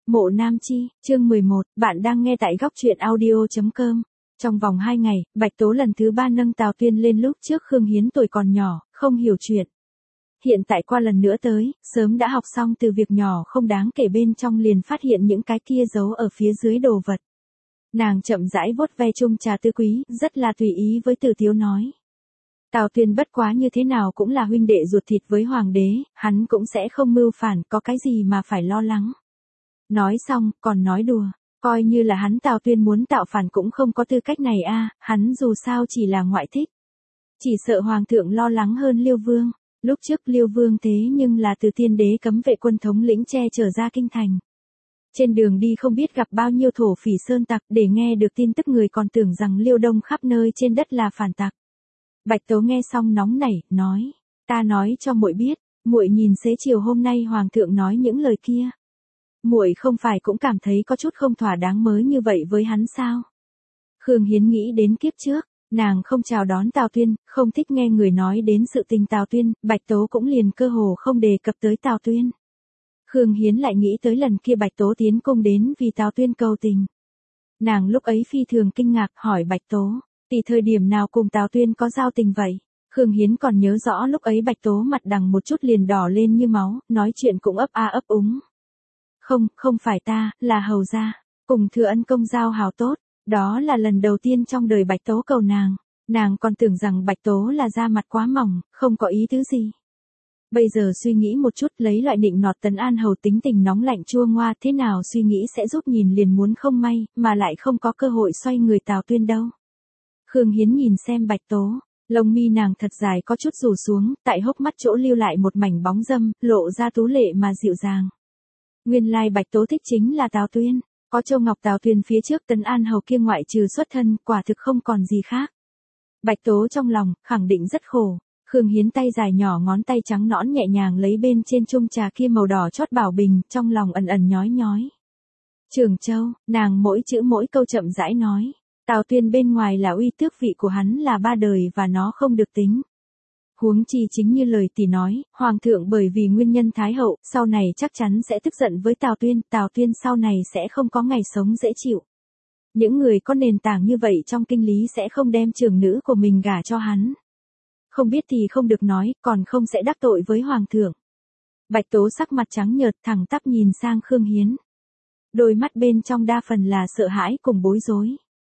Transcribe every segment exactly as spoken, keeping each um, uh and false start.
Mộ Nam Chi, chương mười một, bạn đang nghe tại góc truyện audio chấm com. Trong vòng hai ngày, Bạch Tố lần thứ ba nâng Tào Tuyên lên lúc trước Khương Hiến tuổi còn nhỏ, không hiểu chuyện. Hiện tại qua lần nữa tới, sớm đã học xong từ việc nhỏ không đáng kể bên trong liền phát hiện những cái kia giấu ở phía dưới đồ vật. Nàng chậm rãi vuốt ve chung trà tứ quý, rất là tùy ý với Tử Tiếu nói. Tào Tuyên bất quá như thế nào cũng là huynh đệ ruột thịt với hoàng đế, hắn cũng sẽ không mưu phản, có cái gì mà phải lo lắng. Nói xong, còn nói đùa, coi như là hắn Tào Tuyên muốn tạo phản cũng không có tư cách này a, hắn dù sao chỉ là ngoại thích. Chỉ sợ hoàng thượng lo lắng hơn Liêu Vương, lúc trước Liêu Vương thế nhưng là từ tiên đế cấm vệ quân thống lĩnh che chở ra kinh thành. Trên đường đi không biết gặp bao nhiêu thổ phỉ sơn tặc, để nghe được tin tức người còn tưởng rằng Liêu Đông khắp nơi trên đất là phản tặc. Bạch Tố nghe xong nóng nảy, nói, ta nói cho muội biết, muội nhìn xế chiều hôm nay hoàng thượng nói những lời kia. Muội không phải cũng cảm thấy có chút không thỏa đáng mới như vậy với hắn sao? Khương Hiến nghĩ đến kiếp trước, nàng không chào đón Tào Tuyên, không thích nghe người nói đến sự tình Tào Tuyên, Bạch Tố cũng liền cơ hồ không đề cập tới Tào Tuyên. Khương Hiến lại nghĩ tới lần kia Bạch Tố tiến cung đến vì Tào Tuyên cầu tình. Nàng lúc ấy phi thường kinh ngạc hỏi Bạch Tố, tỷ thời điểm nào cùng Tào Tuyên có giao tình vậy? Khương Hiến còn nhớ rõ lúc ấy Bạch Tố mặt đằng một chút liền đỏ lên như máu, nói chuyện cũng ấp a ấp úng. Không, không phải ta, là hầu gia, cùng Thừa Ân công giao hảo tốt, đó là lần đầu tiên trong đời Bạch Tố cầu nàng, nàng còn tưởng rằng Bạch Tố là da mặt quá mỏng, không có ý tứ gì. Bây giờ suy nghĩ một chút lấy loại định nọt Tấn An hầu tính tình nóng lạnh chua ngoa thế nào suy nghĩ sẽ giúp nhìn liền muốn không may, mà lại không có cơ hội xoay người Tào Tuyên đâu. Khương Hiến nhìn xem Bạch Tố, lông mi nàng thật dài có chút rủ xuống, tại hốc mắt chỗ lưu lại một mảnh bóng dâm, lộ ra tú lệ mà dịu dàng. Nguyên lai Bạch Tố thích chính là Tào Tuyên, có Châu Ngọc Tào Tuyên phía trước Tấn An hầu kia ngoại trừ xuất thân, quả thực không còn gì khác. Bạch Tố trong lòng, khẳng định rất khổ. Khương Hiến tay dài nhỏ ngón tay trắng nõn nhẹ nhàng lấy bên trên chung trà kia màu đỏ chót bảo bình, trong lòng ẩn ẩn nhói nhói. Trường Châu, nàng mỗi chữ mỗi câu chậm rãi nói, Tào Tuyên bên ngoài là uy tước vị của hắn là ba đời và nó không được tính. Huống chi chính như lời tỷ nói, hoàng thượng bởi vì nguyên nhân thái hậu, sau này chắc chắn sẽ tức giận với Tào Tuyên, Tào Tuyên sau này sẽ không có ngày sống dễ chịu. Những người có nền tảng như vậy trong kinh lý sẽ không đem trưởng nữ của mình gả cho hắn. Không biết thì không được nói, còn không sẽ đắc tội với hoàng thượng. Bạch Tố sắc mặt trắng nhợt thẳng tắp nhìn sang Khương Hiến. Đôi mắt bên trong đa phần là sợ hãi cùng bối rối.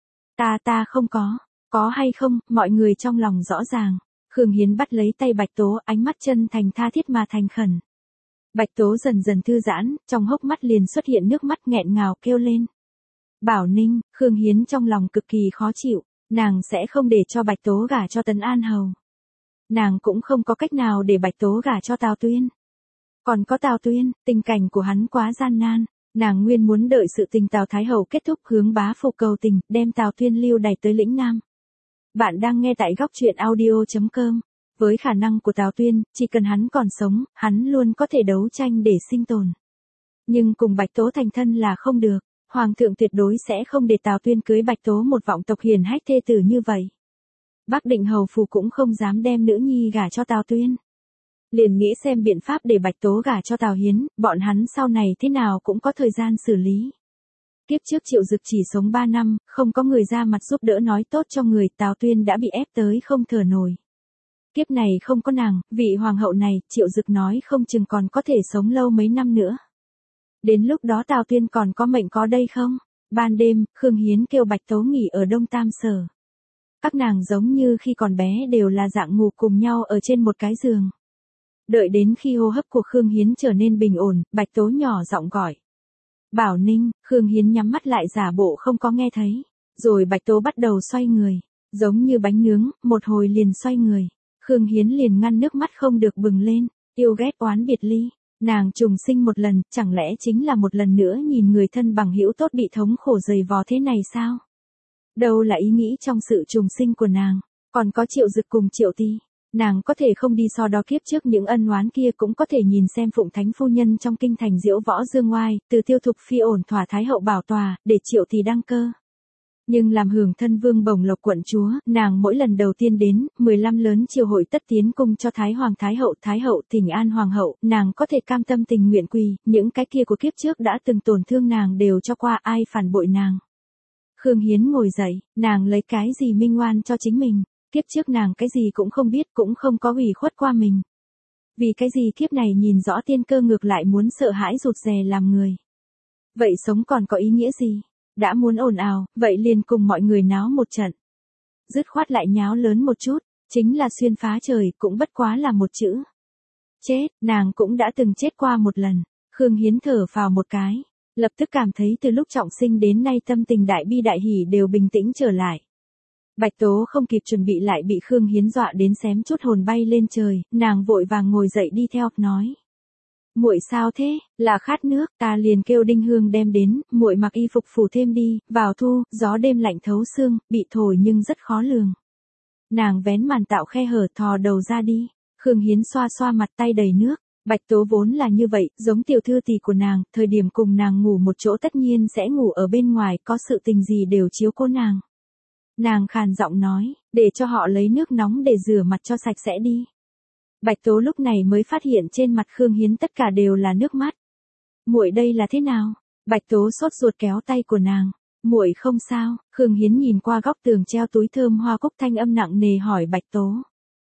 Ta ta không có, có hay không, mọi người trong lòng rõ ràng. Khương Hiến bắt lấy tay Bạch Tố, ánh mắt chân thành tha thiết mà thành khẩn. Bạch Tố dần dần thư giãn, trong hốc mắt liền xuất hiện nước mắt nghẹn ngào kêu lên. Bảo Ninh, Khương Hiến trong lòng cực kỳ khó chịu, nàng sẽ không để cho Bạch Tố gả cho Tấn An hầu. Nàng cũng không có cách nào để Bạch Tố gả cho Tào Tuyên. Còn có Tào Tuyên, tình cảnh của hắn quá gian nan, nàng nguyên muốn đợi sự tình Tào Thái hậu kết thúc hướng bá phụ cầu tình, đem Tào Tuyên lưu đày tới lĩnh Nam. Bạn đang nghe tại góc truyện audio chấm com. Với khả năng của Tào Tuyên, chỉ cần hắn còn sống, hắn luôn có thể đấu tranh để sinh tồn. Nhưng cùng Bạch Tố thành thân là không được, hoàng thượng tuyệt đối sẽ không để Tào Tuyên cưới Bạch Tố một vọng tộc hiền hách thê tử như vậy. Bắc Định hầu phủ cũng không dám đem nữ nhi gả cho Tào Tuyên. Liền nghĩ xem biện pháp để Bạch Tố gả cho Tào Hiến, bọn hắn sau này thế nào cũng có thời gian xử lý. Kiếp trước Triệu Dực chỉ sống ba năm, không có người ra mặt giúp đỡ nói tốt cho người, Tào Tuyên đã bị ép tới không thở nổi. Kiếp này không có nàng, vị hoàng hậu này, Triệu Dực nói không chừng còn có thể sống lâu mấy năm nữa. Đến lúc đó Tào Tuyên còn có mệnh có đây không? Ban đêm, Khương Hiến kêu Bạch Tố nghỉ ở Đông Tam Sở. Các nàng giống như khi còn bé đều là dạng ngủ cùng nhau ở trên một cái giường. Đợi đến khi hô hấp của Khương Hiến trở nên bình ổn, Bạch Tố nhỏ giọng gọi. Bảo Ninh, Khương Hiến nhắm mắt lại giả bộ không có nghe thấy. Rồi Bạch Tố bắt đầu xoay người. Giống như bánh nướng, một hồi liền xoay người. Khương Hiến liền ngăn nước mắt không được bừng lên. Yêu ghét oán biệt ly. Nàng trùng sinh một lần, chẳng lẽ chính là một lần nữa nhìn người thân bằng hữu tốt bị thống khổ dày vò thế này sao? Đâu là ý nghĩ trong sự trùng sinh của nàng. Còn có Triệu Dực cùng Triệu Ti. Nàng có thể không đi so đo kiếp trước những ân oán kia, cũng có thể nhìn xem Phụng Thánh phu nhân trong kinh thành diễu võ dương ngoai, từ Tiêu Thục phi ổn thỏa Thái hậu bảo tòa, để Triệu Thì đăng cơ. Nhưng làm hưởng thân vương bổng lộc quận chúa, nàng mỗi lần đầu tiên đến, mười lăm lớn triều hội tất tiến cung cho Thái Hoàng Thái Hậu, Thái Hậu thỉnh an Hoàng hậu, nàng có thể cam tâm tình nguyện quỳ, những cái kia của kiếp trước đã từng tổn thương nàng đều cho qua, ai phản bội nàng. Khương Hiến ngồi dậy, nàng lấy cái gì minh oan cho chính mình, kiếp trước nàng cái gì cũng không biết, cũng không có hủy khuất qua mình. Vì cái gì kiếp này nhìn rõ tiên cơ ngược lại muốn sợ hãi rụt rè làm người. Vậy sống còn có ý nghĩa gì? Đã muốn ồn ào, vậy liền cùng mọi người náo một trận. Dứt khoát lại nháo lớn một chút, chính là xuyên phá trời, cũng bất quá là một chữ. Chết, nàng cũng đã từng chết qua một lần. Khương Hiến thở phào một cái, lập tức cảm thấy từ lúc trọng sinh đến nay tâm tình đại bi đại hỉ đều bình tĩnh trở lại. Bạch Tố không kịp chuẩn bị lại bị Khương Hiến dọa đến xém chút hồn bay lên trời, nàng vội vàng ngồi dậy đi theo, nói. Muội sao thế, là khát nước, ta liền kêu Đinh Hương đem đến, muội mặc y phục phủ thêm đi, vào thu, gió đêm lạnh thấu xương, bị thổi nhưng rất khó lường. Nàng vén màn tạo khe hở thò đầu ra đi, Khương Hiến xoa xoa mặt tay đầy nước, Bạch Tố vốn là như vậy, giống tiểu thư tỷ của nàng, thời điểm cùng nàng ngủ một chỗ tất nhiên sẽ ngủ ở bên ngoài, có sự tình gì đều chiếu cố nàng. Nàng khàn giọng nói, để cho họ lấy nước nóng để rửa mặt cho sạch sẽ đi. Bạch Tố lúc này mới phát hiện trên mặt Khương Hiến tất cả đều là nước mắt. Muội đây là thế nào? Bạch Tố sốt ruột kéo tay của nàng. Muội không sao. Khương Hiến nhìn qua góc tường treo túi thơm hoa cúc, thanh âm nặng nề hỏi Bạch Tố.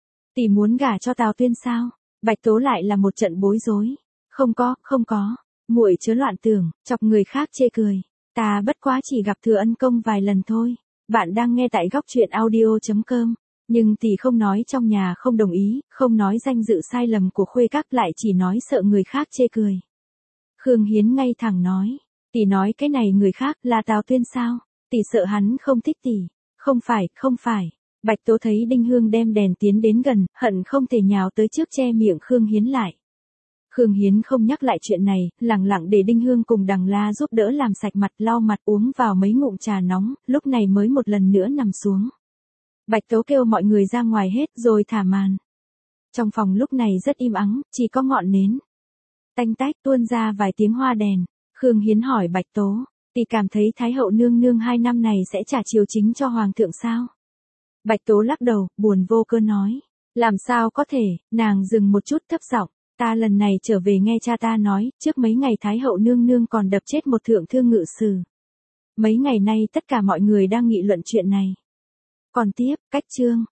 Tỷ muốn gả cho Tào Tuyên sao? Bạch Tố lại là một trận bối rối. Không có, không có. Muội chớ loạn tưởng, chọc người khác chê cười. Ta bất quá chỉ gặp Thừa Ân công vài lần thôi. Bạn đang nghe tại góc truyện audio chấm com. Nhưng tỷ không nói trong nhà không đồng ý, không nói danh dự sai lầm của khuê các, lại chỉ nói sợ người khác chê cười. Khương Hiến ngay thẳng nói, tỷ nói cái này người khác là Tào Tuyên sao? Tỷ sợ hắn không thích tỷ. Không phải, không phải. Bạch Tố thấy Đinh Hương đem đèn tiến đến gần, hận không thể nhào tới trước che miệng Khương Hiến lại. Khương Hiến không nhắc lại chuyện này, lặng lặng để Đinh Hương cùng Đằng La giúp đỡ làm sạch mặt, lau mặt, uống vào mấy ngụm trà nóng, lúc này mới một lần nữa nằm xuống. Bạch Tố kêu mọi người ra ngoài hết rồi thả màn. Trong phòng lúc này rất im ắng, chỉ có ngọn nến. Tanh tách tuôn ra vài tiếng hoa đèn. Khương Hiến hỏi Bạch Tố, tỷ cảm thấy Thái hậu nương nương hai năm này sẽ trả chiều chính cho Hoàng thượng sao? Bạch Tố lắc đầu, buồn vô cơ nói. Làm sao có thể, nàng dừng một chút thấp giọng. Ta lần này trở về nghe cha ta nói, trước mấy ngày Thái hậu nương nương còn đập chết một thượng thư ngự sử. Mấy ngày nay tất cả mọi người đang nghị luận chuyện này. Còn tiếp, cách chương,